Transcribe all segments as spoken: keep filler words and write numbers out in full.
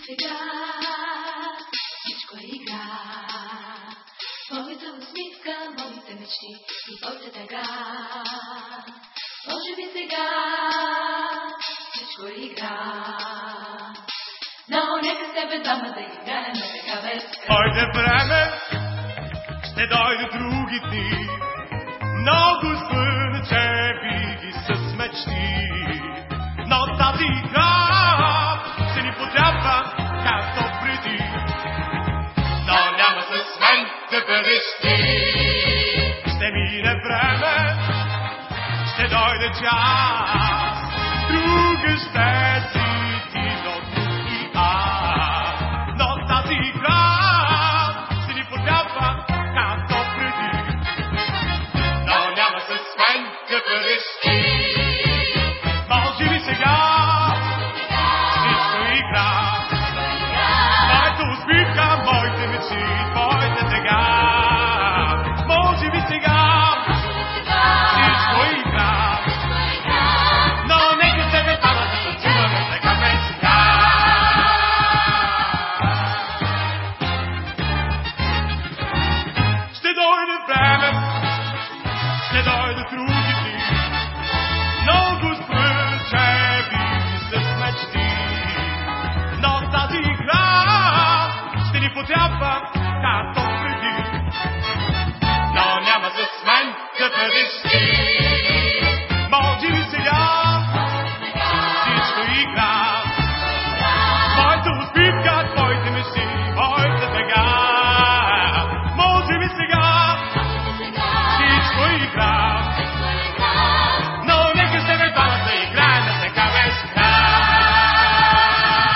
сега всичко е игра. Моята усмивка, моите мечти и твоята тъга. Може би сега всичко е игра. Но нека с тебе двама да играем на така без край. Дойде време, ще дойде други дни, много слънчеви ги с мечти. Но тази игра ще ни потрябва както преди. Но няма с мен да бъдеш ти. Ще мине време, ще дойде час, друга ще си ти до тук и аз. Но тази игра ще ни потрябва както преди. Но няма с мен да бъдеш ти. Може ли сега всичко игра? Моята усмивка, моите мечти, твоята тъга. Може ли сега всичко игра? Но нека тебе двамата да танцуваме така без край. Ще дойде време, ще дойде други дни, много слънчеви с мечти. Но тази игра ще ни потрябва както преди. Но няма с мен да бъдеш ти. Може ли сега всичко игра? Моята усмивка, твоите мечти, моята тъга. Може ли сега всичко игра? Но нека с тебе двамата да играем на така без край.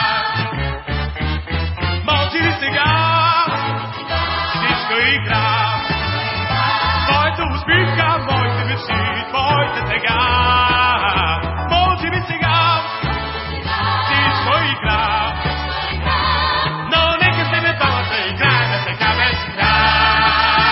Може ли сега всичко игра? Твоята усмивка, моите мечти, твоята тъга. Може ли сега всичко игра? Но нека с тебе двамата да играем на така без край.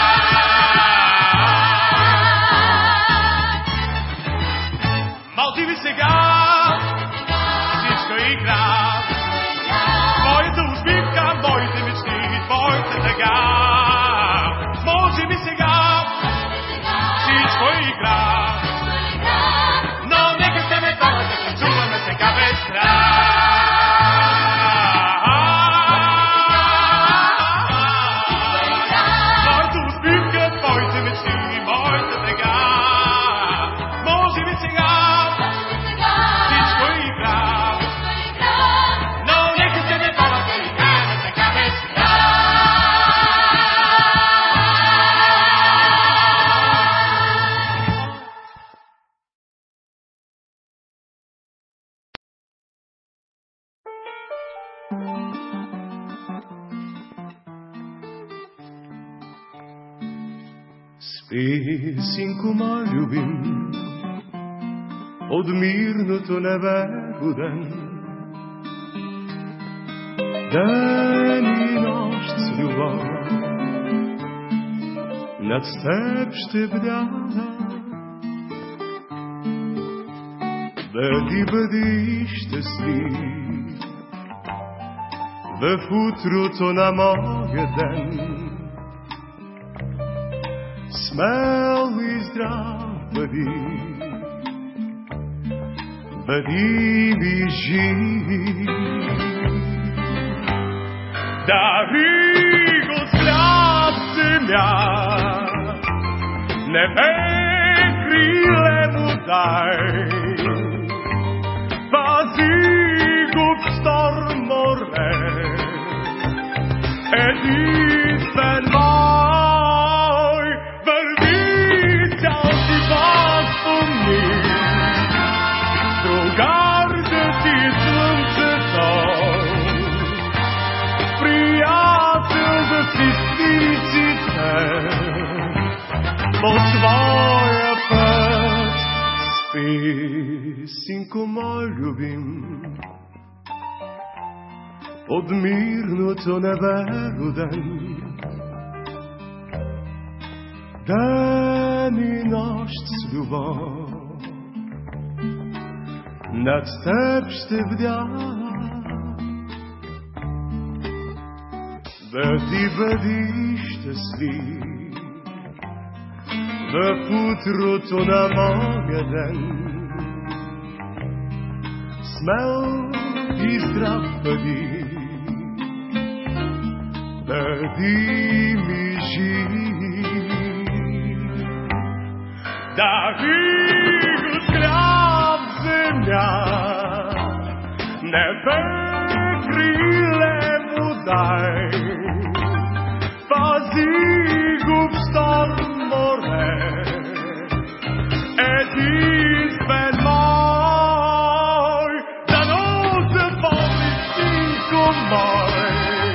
Може ли сега всичко игра? Твоята усмивка, моите мечти, твоята тъга. Може ли сега всичко игра? Но нека с тебе двамата да танцуваме сега без край. Твоята усмивка, твоите мечти, моята тъга. Може ли сега всичко игра? Но нека с тебе двамата да играем така без край. Спи, синко мой любим, под мирното небе буден. Ден и нощ с любов над теб ще бдя. Бъди, бъди щастлив в утрото на моя ден. Смел и здрав бъди, бъди ми жив. Дари Господ земя, небе криле му дай. Пази го в шторм море, единствен мой. Върви цял живот по ми, другар да ти слънцето, приятел да си сниците, по своя път. Спи, синко мой любим, под мирното небе роден. Ден и нощ с любов над теб ще бдя. Бъди, бъди щастлив в утрото на моя ден. Смел и здрав бъди, бъди ми жив. Дави хляб земя, небе криле му дай, пази го в стар море, единствен мой, дано запомни всичко мое,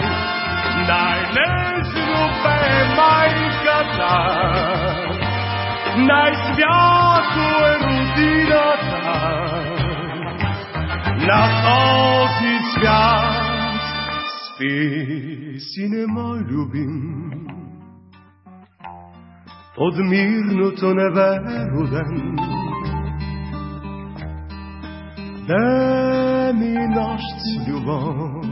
най-нежно бе майката, най-свято е родината, на този свят. Спи, сине мой любим, под мирното небе роден. Ден и нощ с любов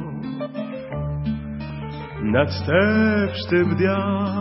над теб ще бдя.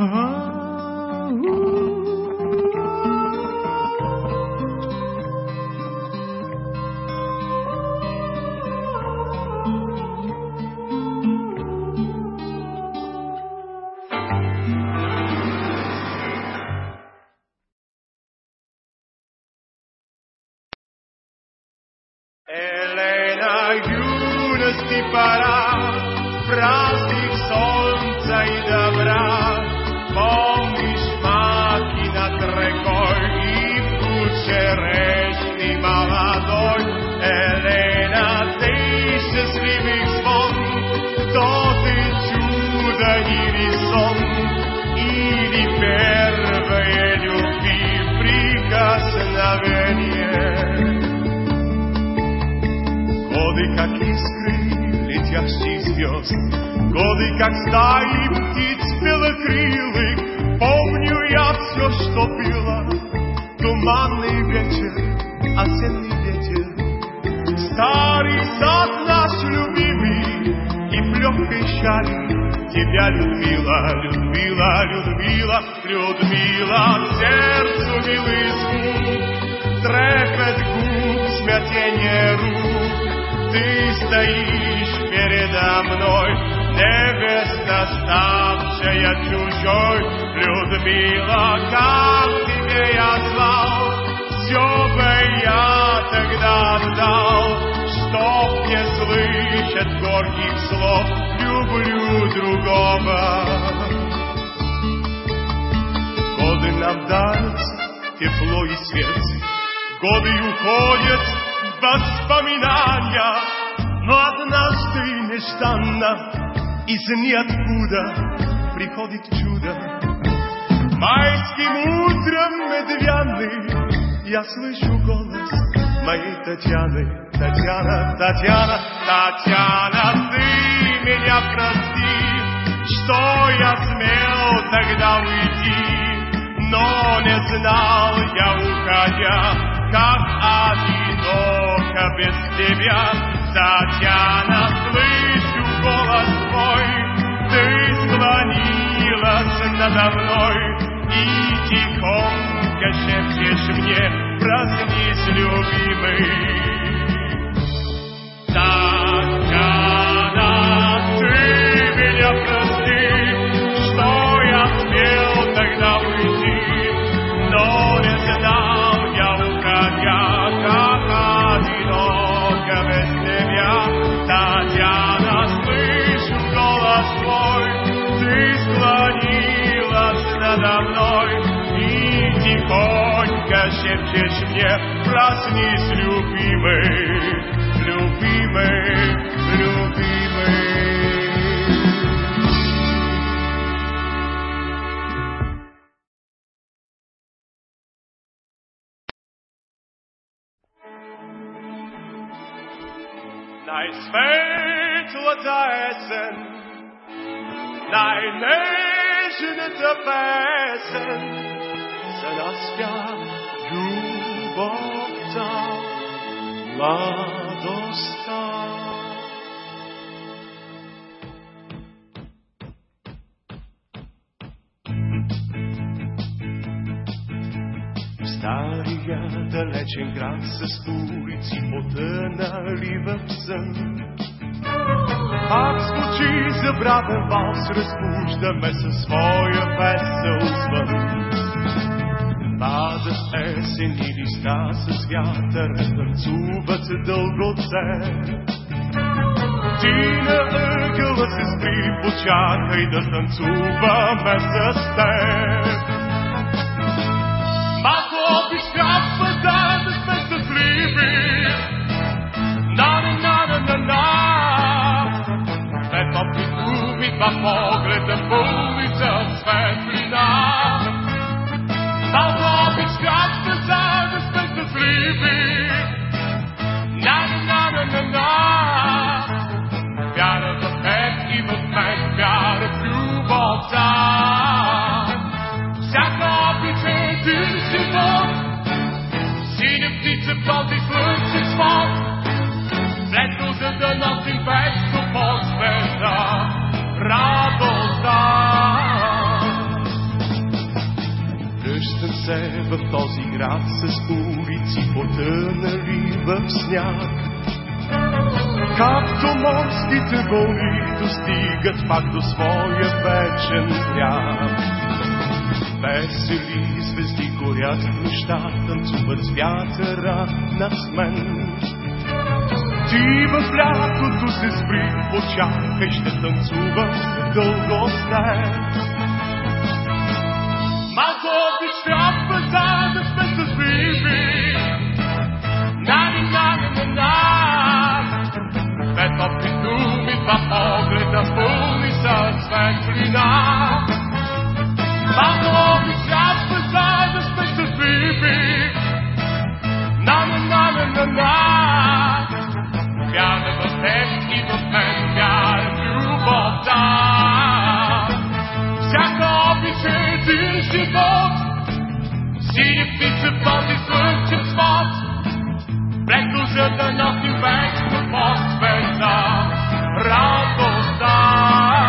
Елена, юность и пора, праздник солнца и добра. Помнишь маки над рекой и вкус черешни молодой? Елена, ты счастливый звон, кто ты, чудо или сон, или первое любви прикосновение? Годы, как искры летящих звезд, годы, как стаи птиц белокрылых. Помню я все, что было. Туманный вечер, осенний ветер, старый сад наш любимый, и в легкой шали тебя Людмила, Людмила, Людмила, Людмила. Сердцу милый звук, трепет губ, смятение рук. Ты стоишь передо мной, невеста, ставшая чужой. Людмила, как тебе я звал, все бы я тогда отдал, чтоб не слышать горьких слов, люблю другого. Годы нам дарят тепло и свет, годы уходят воспоминания, но однажды нежданно из ниоткуда приходит чудо. Майским утром медвяный я слышу голос моей Татьяны. Татьяна, Татьяна, Татьяна, ты меня прости, что я смел тогда уйти, но не знал я, уходя, как одиноко без тебя. Татьяна, слышу голос твой, ты склонилась надо мной и тихонько шепчешь мне: проснись, любимый. Татьяна, ты меня прости, что я смел тогда уйти, но не знал я, уходя, как одиноко без тебя. Татьяна, слышу голос твой, ты склонилась надо мной и тихонько шепчешь мне: проснись, любимый, любимый, любимый. Najsvetla ta jesen, najnežna ta pesen, za nas ja ljubav ta mladost ta. пътя, далечен град с улици потънали в сън. Пак звучи забравен валс, разбуждаме със своя весел звън. Падат есени листа с вятър, танцуват дългоце. Ти на ъгъла се спри, почакай да танцуваме с теб. Малко обич трябва да да сме щастливи. На-на-на-на-на-на. Две топли думи, два погледа по улица в светлина. Малко обич трябва да да сме щастливи. На-на-на-на-на-на. Вяра в теб и в мен, вяра в любовта. Всяка обич е един живот. Синя птица този слънчев свод. Лето, за да носим вечно под света радостта. Връщам се в този град с улици потънали в сняг. Както морските вълни достигат пак до своя вечен бряг. Весели звезди горят в нощта, танцуват с вятъра над мен. Ти в лятото се спри, почакай, ще танцувам дълго с теб. Малко обич трябва за да сме щастливи. На-на-на-на-на. Две топли думи, два погледа пълни със светлина. Малко обич трябва за да сме щастливи. На-на-на-на-на. Вяра в теб и в мен, вяра в любовта. Всяка обич е един живот. Синя птица в този слънчев свод. Леко, за да носим вечно по света радостта.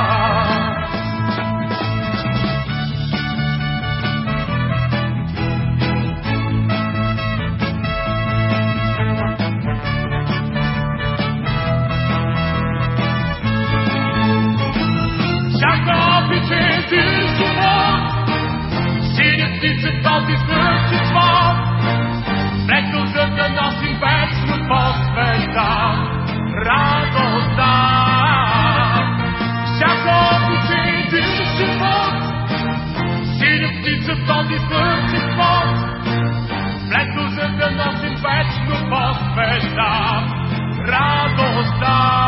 Този слънчев свод, леко, за да носим вечно по света радостта. Всяка обич е един живот. Синя птица в този слънчев свод, леко, за да носим вечно по света радостта.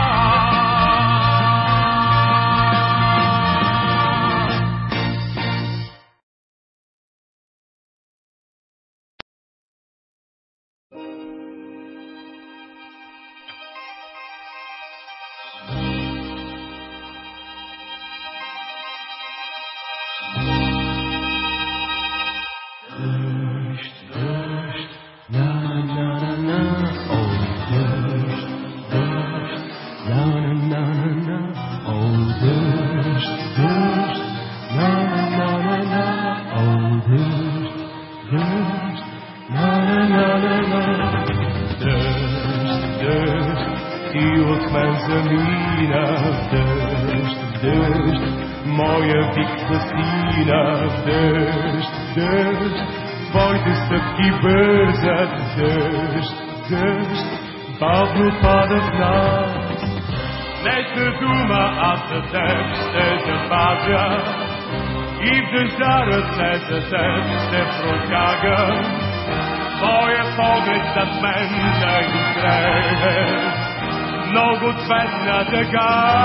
Твоите стъпки бързат, дъжд, дъжд, бавно пада в нас. Нека дума аз за теб ще запазя и в дъжда ръце за теб ще протяга. Твоя поглед зад мен да изгрее много цветна тъга.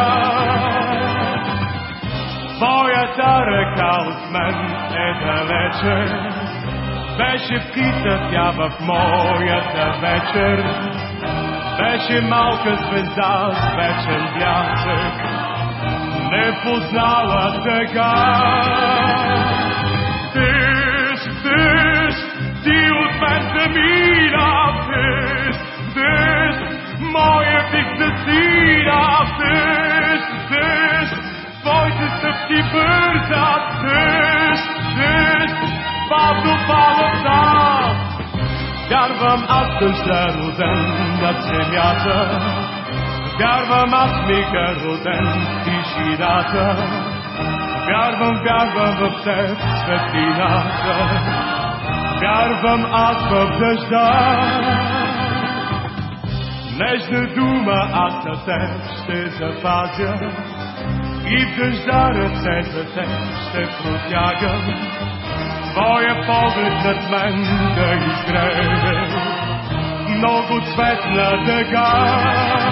Твоята ръка от мен е далече, беше птица тя в моята вечер. Беше малка звезда с вечен блясък, не познала тъга. Дъжд, дъжд, ти от мен замина. Дъжд, дъжд, моя вик да сина. Дъжд, дъжд, твоите стъпки бързат. Дъжд, дъжд, бавно пада в нас. Вярвам аз съм се роден над земята, вярвам аз ми е роден тишината, вярвам, вярвам в теб светлината, вярвам аз в дъжда. Нежна дума аз за теб ще запазя и в дъжда ръце за теб ще протягам. Твоя поглед над мен да изгрее много цветна дъга.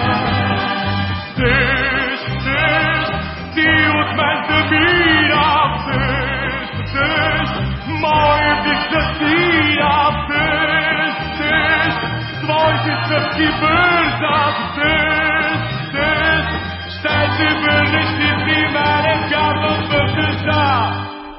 Тъж, тъж, ти от мен замира, тъж, тъж, моя дих засира, тъж, тъж, твоите стъпки бързат, тъж, тъж, ще се върнеш ти при мене, вярвам в дъжда.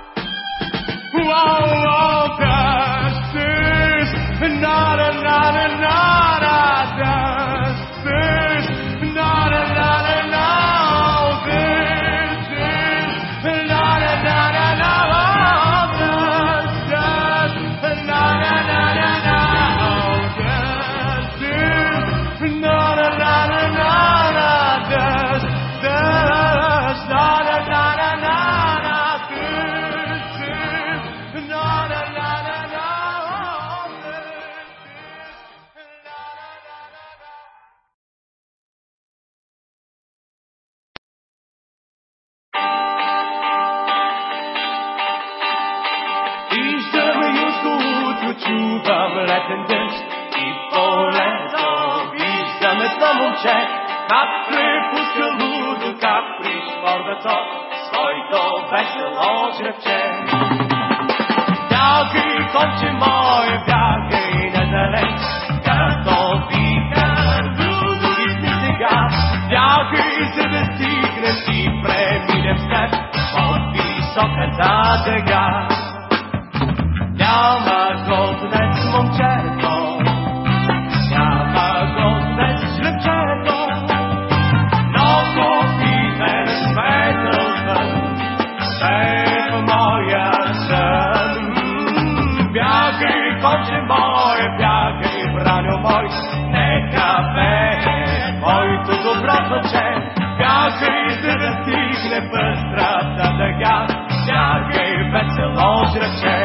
Wow, wow, does this, nada, nada, nada, does this, nada, nada, no, this is, nada, nada, no, does, does, nada, nada, no, does this, nada, nada, nada, does, does, nada, nada, nada. Чувам летен дъжд и полето, виждам едно момче, как препуска лудо, как пришпорвато своето весело жребче. Бягай, конче мое, бягай надалеч, като вика лудовитни сега. Бягай, за да стигнем и преминем с теб от високата дъга. Няма го днес момчето, няма го днес жребчето, много питен светъл вън, е в моя сън. Бягай, конче мое, бягай, браньо мой, нека пее моето добро плаче. Бягай, за да стигне пъстрата дъга, бягай, весело жребче.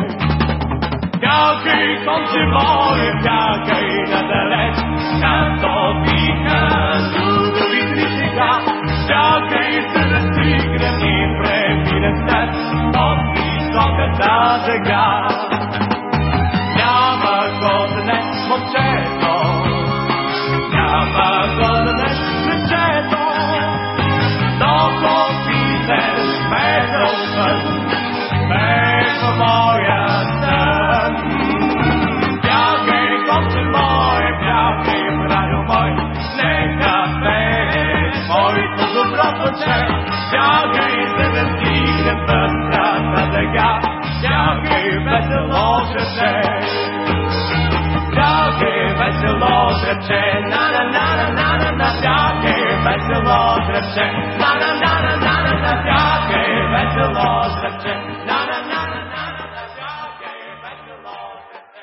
Бягай, конче мое, бягай надалеч, като вика лудовитни сега. Бягай, за да стигнем и преминем с теб от високата дъга. Няма го днес момчето, няма го днес жребчето, много питен сметъл вън, бе в моя сън. Бягай, конче мое, бягай, браньо мой, нека пее моето добро плаче. Бягай, за да стигнем пъстрата дъга, бягай, весело жребче. Бягай, весело жребче, на-на-на-на-на-на, бягай, весело жребче, на-на-на-на-на-на, бягай, весело жребче, на-на-на-на-на-на, бягай, весело жребче.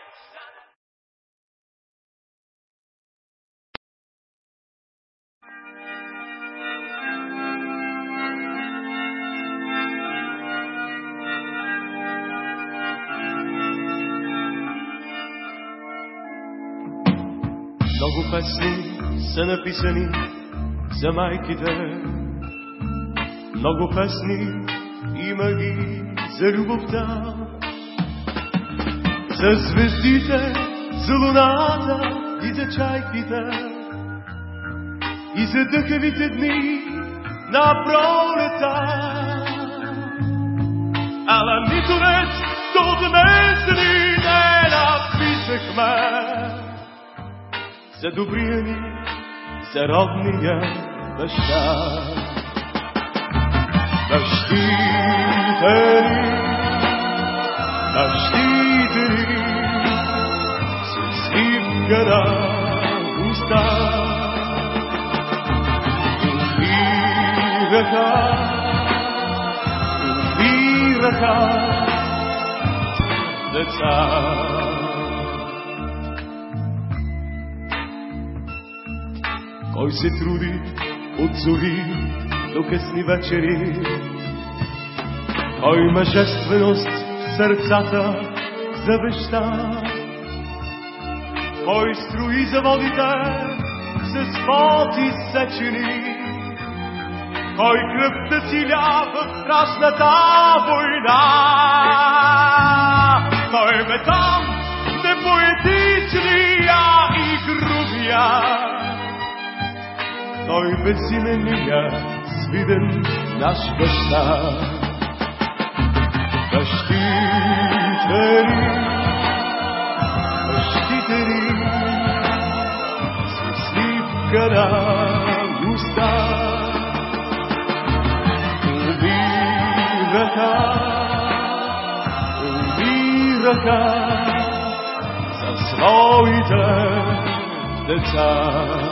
Много песни са написани за майките, много песни има и за любовта, за звездите, за луната и за чайките, и за дъхавите дни на пролета. Ала нито днес до днес ни не написахме за добрия ни, за родния баща. Бащите ни, бащите ни, с усмивка на уста, умираха, умираха деца. Той се труди от зори до късни вечери. Той мъжественост в сърцата завеща. Той строи заводите с пот изсечени. Той кръвта си ля в страшната война. Той бе там, непоетичния и грубия. Той безименния, свиден наш баща. Бащите ни, бащите ни, с усмивка на уста. Умираха, умираха за своите деца.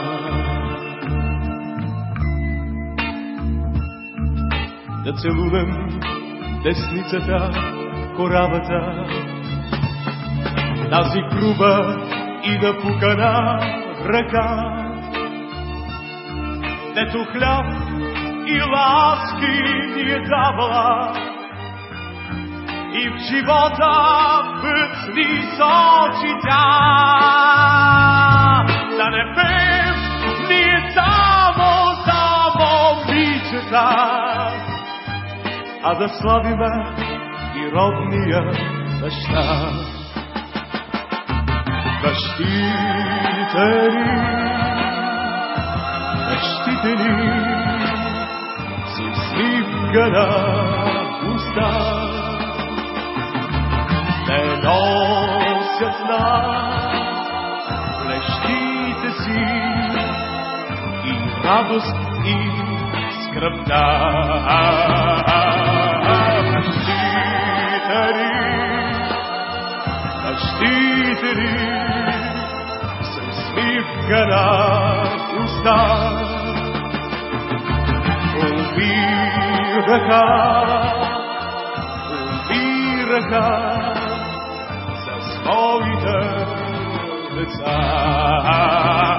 Да целунем десницата, коравата, тази груба и напукана ръка, дето хляб и ласки ни е давала и в живота път ни сочи тя. Да не пеем ние само за момичета, а да славиме и родния баща. Бащите ни, бащите ни, с усмивка на уста, не носят нас плещите си и радост и скръпта. Бащите ни, бащите ни, с усмивка на уста, умираха, умираха за своите деца.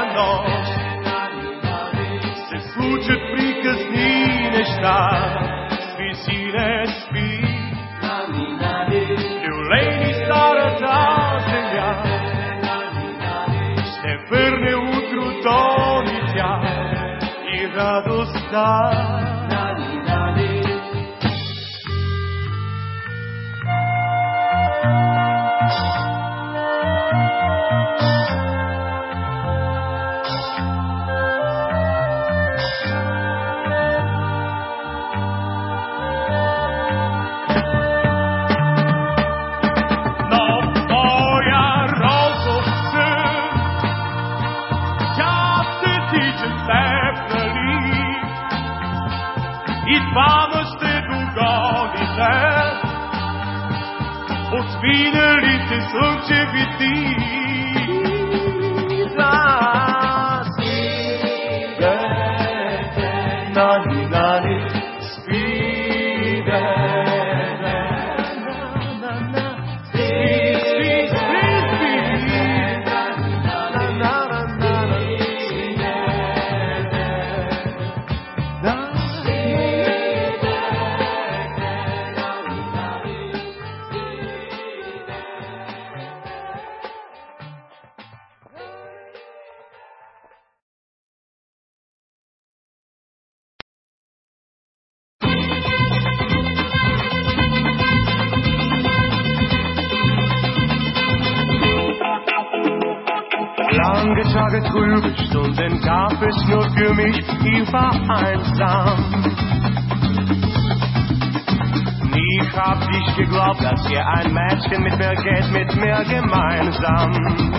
Случат приказни неща, star. Spinelite sunce viti Nani, nani, spide Lange Tage, trübe Stunden gab es nur für mich, ich war einsam. Nie hab ich geglaubt, dass hier ein Mädchen mit mir geht, mit mir gemeinsam.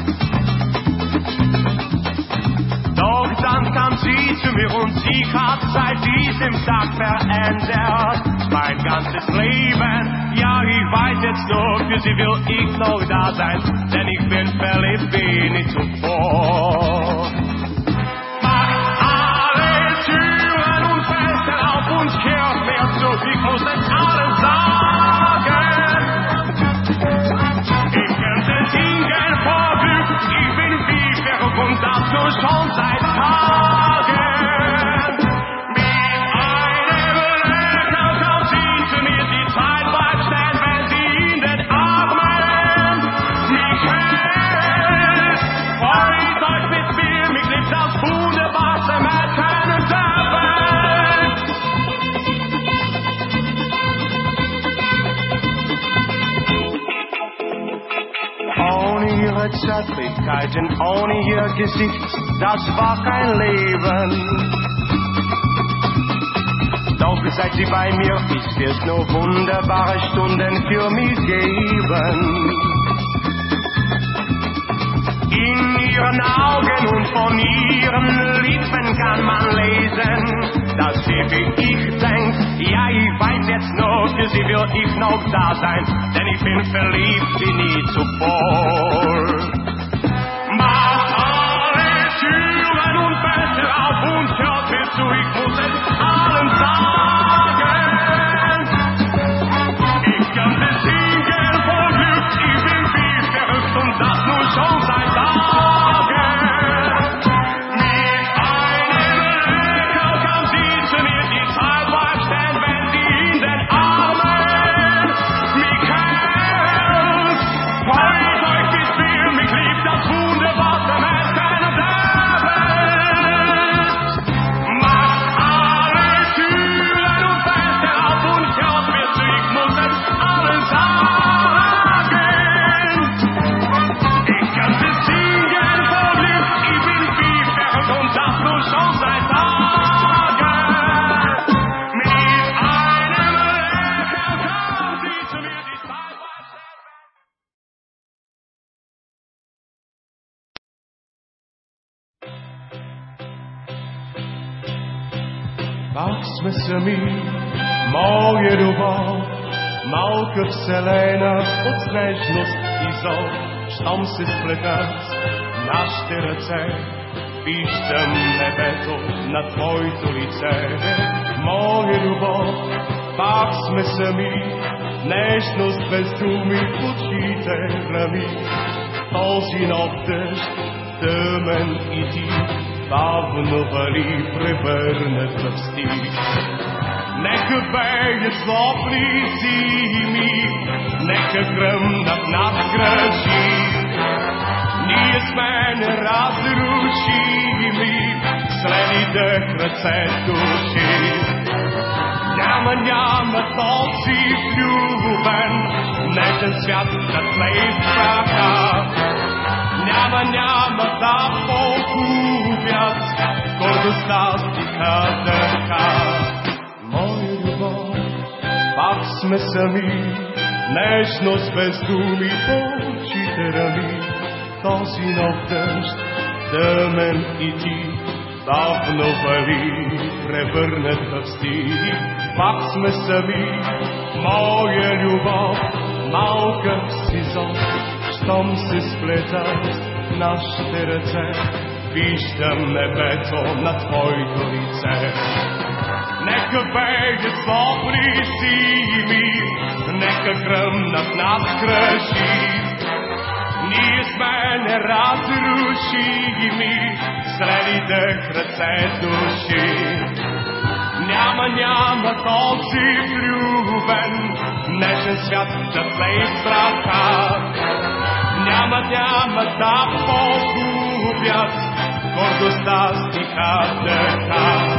Doch dann kam sie zu mir und sie hat seit diesem Tag verändert mein ganzes Leben. Ja, ich weiß jetzt nur, für sie will ich noch da sein, denn ich bin verliebt wie nie zuvor. Mach alle Türen und Fenster auf und kehrt mir zu, ich muss es allen sagen. Ich könnte singen vor Glück, ich bin wie verrückt und das nur schon seit Tagen. Mit einem Lächeln kam sie zu mir, die Zeit bleibt stehen, wenn sie in den Armen mich hält. Freut euch mit mir, mich liebt das wunderbarste Mädchen der Welt. Ohne ihre Zärtlichkeiten, ohne ihr Gesicht, das war kein Leben. Doch seit sie bei mir ist, wird's nur wunderbare Stunden für mich geben. In ihren Augen und von ihren Lippen kann man lesen, dass sie wie ich denkt. Ja, ich weiß jetzt nur, für sie will ich noch da sein, denn ich bin verliebt wie nie zuvor. Mach alle Türen und Fenster auf und hört mir zu, ich muss es allen sagen. Ich könnte singen vor Glück, ich bin wie verrückt und das nur schon seit Tagen. Mit einem Lächeln kam sie zu mir, die Zeit bleibt stehen, wenn sie in den Armen mich hält. Freut euch mit mir, mich liebt das wunderbarste Mädchen der Welt. Macht alle Türen und Fenster auf und hört mir zu, ich muss es allen sagen. Ich könnte singen vor Glück, ich bin wie verrückt und das nur schon seit Tagen. Mit einem Lächeln kam sie zu mir, die Zeit bleibt stehen. Бахме сами, моя любов, малка вселена от снежност и зор, щом се сплетат нашите ръце, виждам небето на твоето лице. Моя любов, пак сме сами, нежност без думи, очите рами, този нов дъжд, тъмен и тих, бавно вали, превърнат в стих. Нека беят злобни зими, нека гръмнат над кръжи. Ние сме неразрушими, срени дъх, ръце, души. Няма, няма този влюбен, нежен свят да тлей в праха. Няма, няма да погубят гордостта стиха дъха. Моя любов, пак сме сами, нежност без думи в очите рани. Този нов дъжд, тъмен и ти, давно вали, превърнат в стих. Пак сме сами, моя любов, малка си зон, щом се сплетат нашите ръце, виждам небето на твоето лице. Нека веят злобни зими, нека гръмнат над кръжи. Ние сме неразрушими, срени дъх, ръце, души. Няма, няма този влюбен, нежен свят да тлей страха. Няма, няма да погубят гордостта стиха дъха.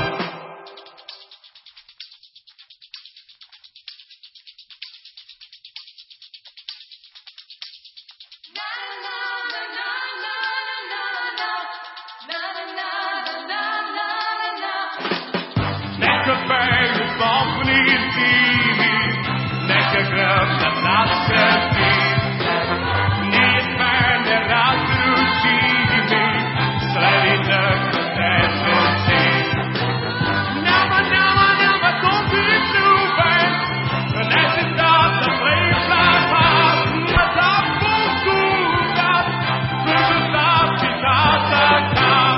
Нека пеят злобни зими, нека гръмнат над кръжи. Ние сме неразрушими, срени дъх, ръце, души. Няма, няма, няма този влюбен, нежен да тлей в праха. Да погубят гордостта стиха дъха.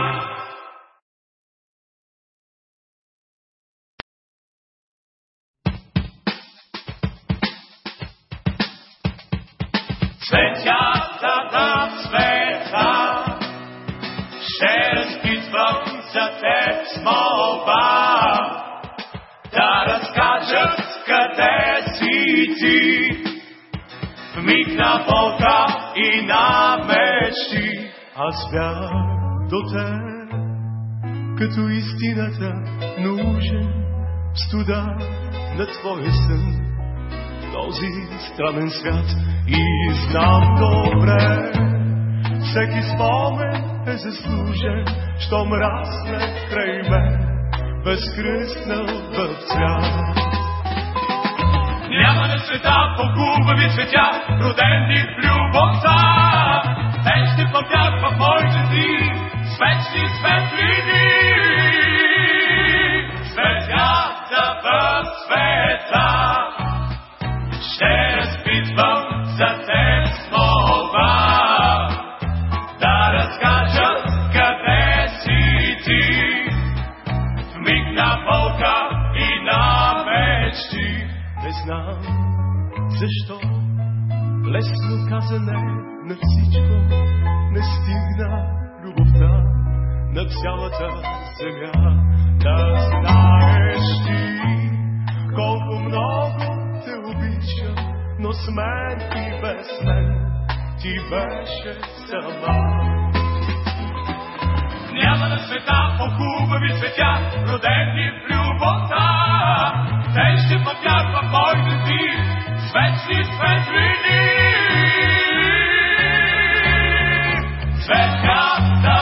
Цветята цвета, ще разпитвам за теб с молба, да разкажат къде си ти, в миг на болка и на мечти. Аз бях до теб, като истината нужен, в студа на твоя сън, този странен свят. И знам добре, всеки спомен е заслужен, щом расне край мен, безкръстнал в цвят. Няма на света по-хубави цветя, родени в любовта. Те ще пътят в моите дни, свечни светлини. Цветята в цвета, ще разпитвам за теб с молба, да разкажат къде си ти, в миг на болка и на мечти. Не знам защо, лесно казане на всичко, не стигна любовта на цялата земя. Да знаеш ти колко много те обичам, но с мен и без мен ти беше сама. Няма на света по-хубави цветя, родени в любовта. Те ще пътят в моите дни, свечни светлини. Цветята